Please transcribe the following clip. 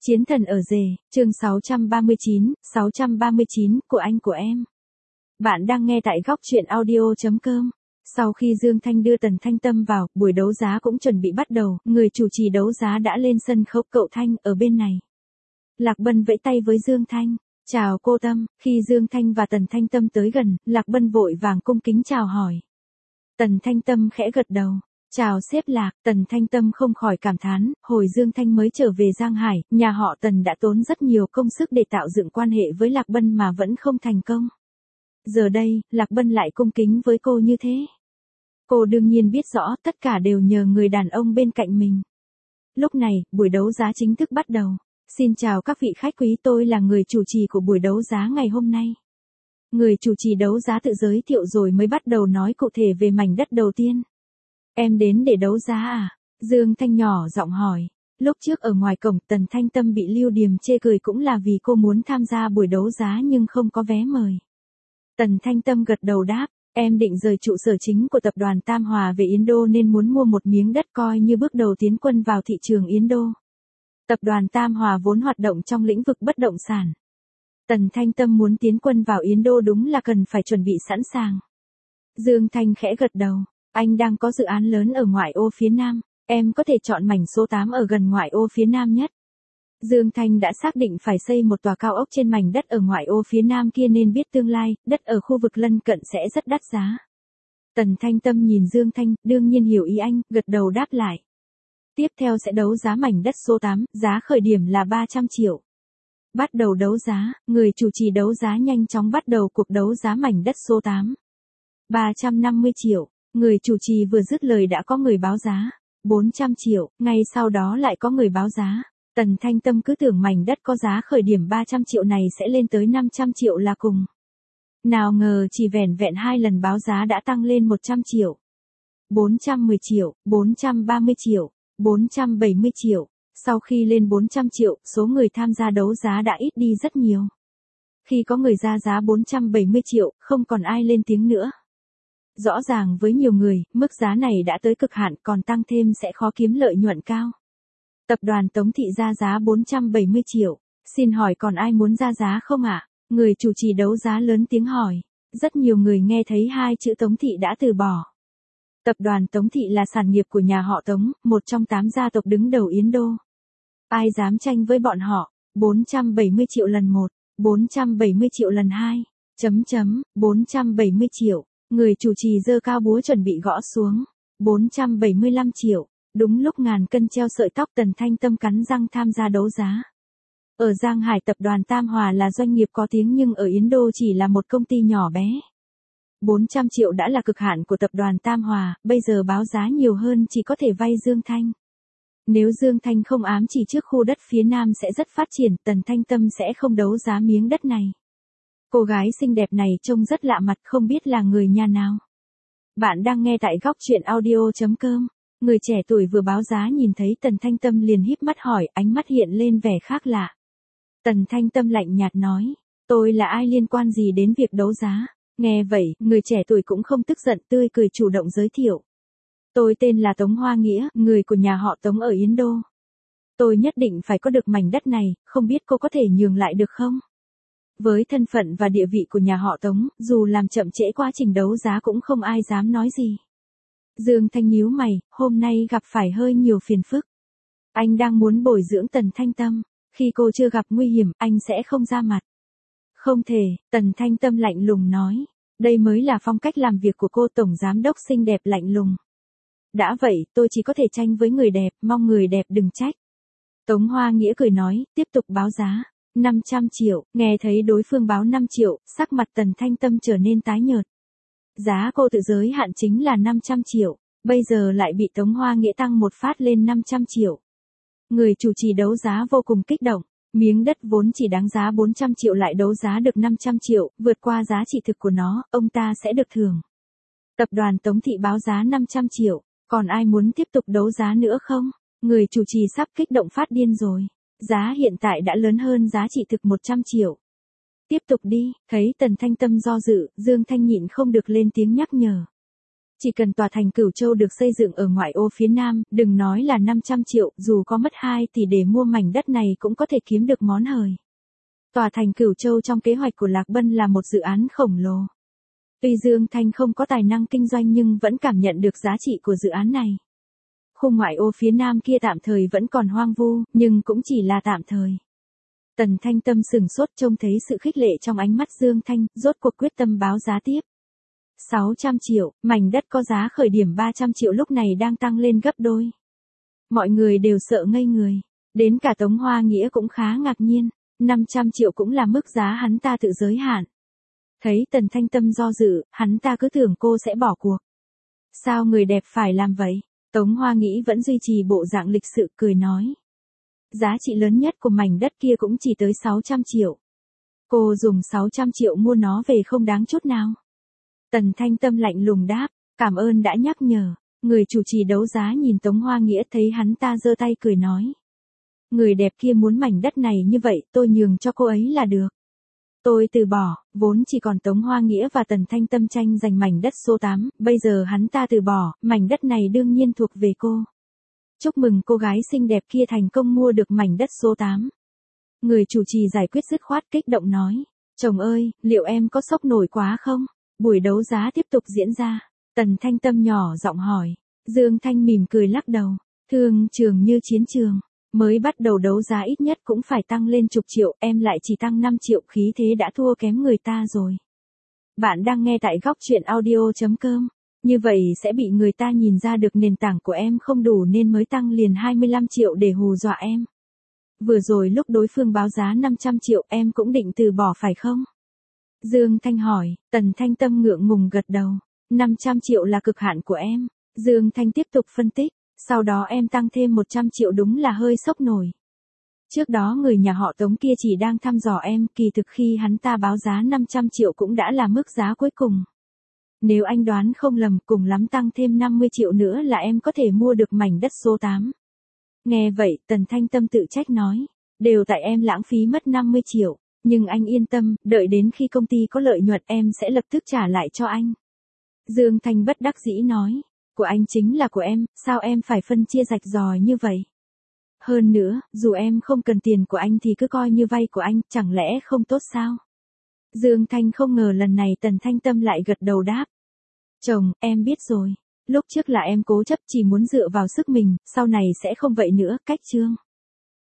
Chiến thần ở rể, chương 639 của anh của em. Bạn đang nghe tại góc truyện audio.com. Sau khi Dương Thanh đưa Tần Thanh Tâm vào, buổi đấu giá cũng chuẩn bị bắt đầu, người chủ trì đấu giá đã lên sân khấu. Cậu Thanh ở bên này. Lạc Bân vẫy tay với Dương Thanh. Chào cô Tâm. Khi Dương Thanh và Tần Thanh Tâm tới gần, Lạc Bân vội vàng cung kính chào hỏi. Tần Thanh Tâm khẽ gật đầu. Chào sếp Lạc. Tần Thanh Tâm không khỏi cảm thán, hồi Dương Thanh mới trở về Giang Hải, nhà họ Tần đã tốn rất nhiều công sức để tạo dựng quan hệ với Lạc Bân mà vẫn không thành công. Giờ đây, Lạc Bân lại cung kính với cô như thế. Cô đương nhiên biết rõ tất cả đều nhờ người đàn ông bên cạnh mình. Lúc này, buổi đấu giá chính thức bắt đầu. Xin chào các vị khách quý, tôi là người chủ trì của buổi đấu giá ngày hôm nay. Người chủ trì đấu giá tự giới thiệu rồi mới bắt đầu nói cụ thể về mảnh đất đầu tiên. Em đến để đấu giá à? Dương Thanh nhỏ giọng hỏi. Lúc trước ở ngoài cổng, Tần Thanh Tâm bị Lưu Điềm chê cười cũng là vì cô muốn tham gia buổi đấu giá nhưng không có vé mời. Tần Thanh Tâm gật đầu đáp, em định rời trụ sở chính của tập đoàn Tam Hòa về Yến Đô nên muốn mua một miếng đất coi như bước đầu tiến quân vào thị trường Yến Đô. Tập đoàn Tam Hòa vốn hoạt động trong lĩnh vực bất động sản. Tần Thanh Tâm muốn tiến quân vào Yến Đô đúng là cần phải chuẩn bị sẵn sàng. Dương Thanh khẽ gật đầu. Anh đang có dự án lớn ở ngoại ô phía Nam, em có thể chọn mảnh số 8 ở gần ngoại ô phía Nam nhất. Dương Thanh đã xác định phải xây một tòa cao ốc trên mảnh đất ở ngoại ô phía Nam kia nên biết tương lai, đất ở khu vực lân cận sẽ rất đắt giá. Tần Thanh Tâm nhìn Dương Thanh, đương nhiên hiểu ý anh, gật đầu đáp lại. Tiếp theo sẽ đấu giá mảnh đất số 8, giá khởi điểm là 300 triệu. Bắt đầu đấu giá, người chủ trì đấu giá nhanh chóng bắt đầu cuộc đấu giá mảnh đất số 8. 350 triệu. Người chủ trì vừa dứt lời đã có người báo giá. 400 triệu, ngay sau đó lại có người báo giá. Tần Thanh Tâm cứ tưởng mảnh đất có giá khởi điểm 300 triệu này sẽ lên tới 500 triệu là cùng. Nào ngờ chỉ vẻn vẹn 2 lần báo giá đã tăng lên 100 triệu. 410 triệu, 430 triệu, 470 triệu. Sau khi lên 400 triệu, số người tham gia đấu giá đã ít đi rất nhiều. Khi có người ra giá 470 triệu, không còn ai lên tiếng nữa. Rõ ràng với nhiều người, mức giá này đã tới cực hạn, còn tăng thêm sẽ khó kiếm lợi nhuận cao. Tập đoàn Tống Thị ra giá 470 triệu. Xin hỏi còn ai muốn ra giá không ạ? Người chủ trì đấu giá lớn tiếng hỏi. Rất nhiều người nghe thấy hai chữ Tống Thị đã từ bỏ. Tập đoàn Tống Thị là sản nghiệp của nhà họ Tống, một trong 8 gia tộc đứng đầu Yến Đô. Ai dám tranh với bọn họ? 470 triệu lần 1, 470 triệu lần 2, 470 triệu. Người chủ trì giơ cao búa chuẩn bị gõ xuống. 475 triệu. Đúng lúc ngàn cân treo sợi tóc, Tần Thanh Tâm cắn răng tham gia đấu giá. Ở Giang Hải, tập đoàn Tam Hòa là doanh nghiệp có tiếng nhưng ở Yến Đô chỉ là một công ty nhỏ bé. 400 triệu đã là cực hạn của tập đoàn Tam Hòa, bây giờ báo giá nhiều hơn chỉ có thể vay Dương Thanh. Nếu Dương Thanh không ám chỉ trước khu đất phía Nam sẽ rất phát triển, Tần Thanh Tâm sẽ không đấu giá miếng đất này. Cô gái xinh đẹp này trông rất lạ mặt, không biết là người nhà nào. Bạn đang nghe tại góc truyện audio.com. Người trẻ tuổi vừa báo giá nhìn thấy Tần Thanh Tâm liền híp mắt hỏi, ánh mắt hiện lên vẻ khác lạ. Tần Thanh Tâm lạnh nhạt nói, tôi là ai liên quan gì đến việc đấu giá? Nghe vậy, người trẻ tuổi cũng không tức giận, tươi cười chủ động giới thiệu. Tôi tên là Tống Hoa Nghĩa, người của nhà họ Tống ở Yến Đô. Tôi nhất định phải có được mảnh đất này, không biết cô có thể nhường lại được không? Với thân phận và địa vị của nhà họ Tống, dù làm chậm trễ quá trình đấu giá cũng không ai dám nói gì. Dương Thanh nhíu mày, hôm nay gặp phải hơi nhiều phiền phức. Anh đang muốn bồi dưỡng Tần Thanh Tâm, khi cô chưa gặp nguy hiểm, anh sẽ không ra mặt. Không thể, Tần Thanh Tâm lạnh lùng nói. Đây mới là phong cách làm việc của cô, tổng giám đốc xinh đẹp lạnh lùng. Đã vậy, tôi chỉ có thể tranh với người đẹp, mong người đẹp đừng trách. Tống Hoa Nghĩa cười nói, tiếp tục báo giá. 500 triệu, nghe thấy đối phương báo 5 triệu, sắc mặt Tần Thanh Tâm trở nên tái nhợt. Giá cô tự giới hạn chính là 500 triệu, bây giờ lại bị Tống Hoa Nghĩa tăng một phát lên 500 triệu. Người chủ trì đấu giá vô cùng kích động, miếng đất vốn chỉ đáng giá 400 triệu lại đấu giá được 500 triệu, vượt qua giá trị thực của nó, ông ta sẽ được thưởng. Tập đoàn Tống Thị báo giá 500 triệu, còn ai muốn tiếp tục đấu giá nữa không? Người chủ trì sắp kích động phát điên rồi. Giá hiện tại đã lớn hơn giá trị thực 100 triệu. Tiếp tục đi, thấy Tần Thanh Tâm do dự, Dương Thanh nhịn không được lên tiếng nhắc nhở. Chỉ cần tòa thành Cửu Châu được xây dựng ở ngoại ô phía Nam, đừng nói là 500 triệu, dù có mất 2 tỷ để mua mảnh đất này cũng có thể kiếm được món hời. Tòa thành Cửu Châu trong kế hoạch của Lạc Bân là một dự án khổng lồ. Tuy Dương Thanh không có tài năng kinh doanh nhưng vẫn cảm nhận được giá trị của dự án này. Khu ngoại ô phía Nam kia tạm thời vẫn còn hoang vu, nhưng cũng chỉ là tạm thời. Tần Thanh Tâm sửng sốt trông thấy sự khích lệ trong ánh mắt Dương Thanh, rốt cuộc quyết tâm báo giá tiếp. 600 triệu, mảnh đất có giá khởi điểm 300 triệu lúc này đang tăng lên gấp đôi. Mọi người đều sợ ngây người. Đến cả Tống Hoa Nghĩa cũng khá ngạc nhiên. 500 triệu cũng là mức giá hắn ta tự giới hạn. Thấy Tần Thanh Tâm do dự, hắn ta cứ tưởng cô sẽ bỏ cuộc. Sao người đẹp phải làm vậy? Tống Hoa Nghĩ vẫn duy trì bộ dạng lịch sự cười nói. Giá trị lớn nhất của mảnh đất kia cũng chỉ tới 600 triệu. Cô dùng 600 triệu mua nó về không đáng chút nào. Tần Thanh Tâm lạnh lùng đáp, cảm ơn đã nhắc nhở. Người chủ trì đấu giá nhìn Tống Hoa Nghĩa thấy hắn ta giơ tay cười nói. Người đẹp kia muốn mảnh đất này như vậy, tôi nhường cho cô ấy là được. Tôi từ bỏ, vốn chỉ còn Tống Hoa Nghĩa và Tần Thanh Tâm tranh giành mảnh đất số 8, bây giờ hắn ta từ bỏ, mảnh đất này đương nhiên thuộc về cô. Chúc mừng cô gái xinh đẹp kia thành công mua được mảnh đất số 8. Người chủ trì giải quyết dứt khoát kích động nói, chồng ơi, liệu em có sốc nổi quá không? Buổi đấu giá tiếp tục diễn ra, Tần Thanh Tâm nhỏ giọng hỏi, Dương Thanh mỉm cười lắc đầu, thương trường như chiến trường. Mới bắt đầu đấu giá ít nhất cũng phải tăng lên chục triệu, em lại chỉ tăng 5 triệu, khí thế đã thua kém người ta rồi. Bạn đang nghe tại góc truyện audio.com. Như vậy sẽ bị người ta nhìn ra được nền tảng của em không đủ nên mới tăng liền 25 triệu để hù dọa em. Vừa rồi lúc đối phương báo giá 500 triệu em cũng định từ bỏ phải không? Dương Thanh hỏi, Tần Thanh Tâm ngượng ngùng gật đầu. 500 triệu là cực hạn của em. Dương Thanh tiếp tục phân tích. Sau đó em tăng thêm 100 triệu đúng là hơi sốc nổi. Trước đó người nhà họ Tống kia chỉ đang thăm dò em, kỳ thực khi hắn ta báo giá 500 triệu cũng đã là mức giá cuối cùng. Nếu anh đoán không lầm, cùng lắm tăng thêm 50 triệu nữa là em có thể mua được mảnh đất số 8. Nghe vậy, Tần Thanh Tâm tự trách nói, đều tại em lãng phí mất 50 triệu, nhưng anh yên tâm, đợi đến khi công ty có lợi nhuận em sẽ lập tức trả lại cho anh. Dương Thanh bất đắc dĩ nói. Của anh chính là của em, sao em phải phân chia rạch ròi như vậy? Hơn nữa, dù em không cần tiền của anh thì cứ coi như vay của anh, chẳng lẽ không tốt sao? Dương Thanh không ngờ lần này Tần Thanh Tâm lại gật đầu đáp. Chồng, em biết rồi. Lúc trước là em cố chấp chỉ muốn dựa vào sức mình, sau này sẽ không vậy nữa, cách chương.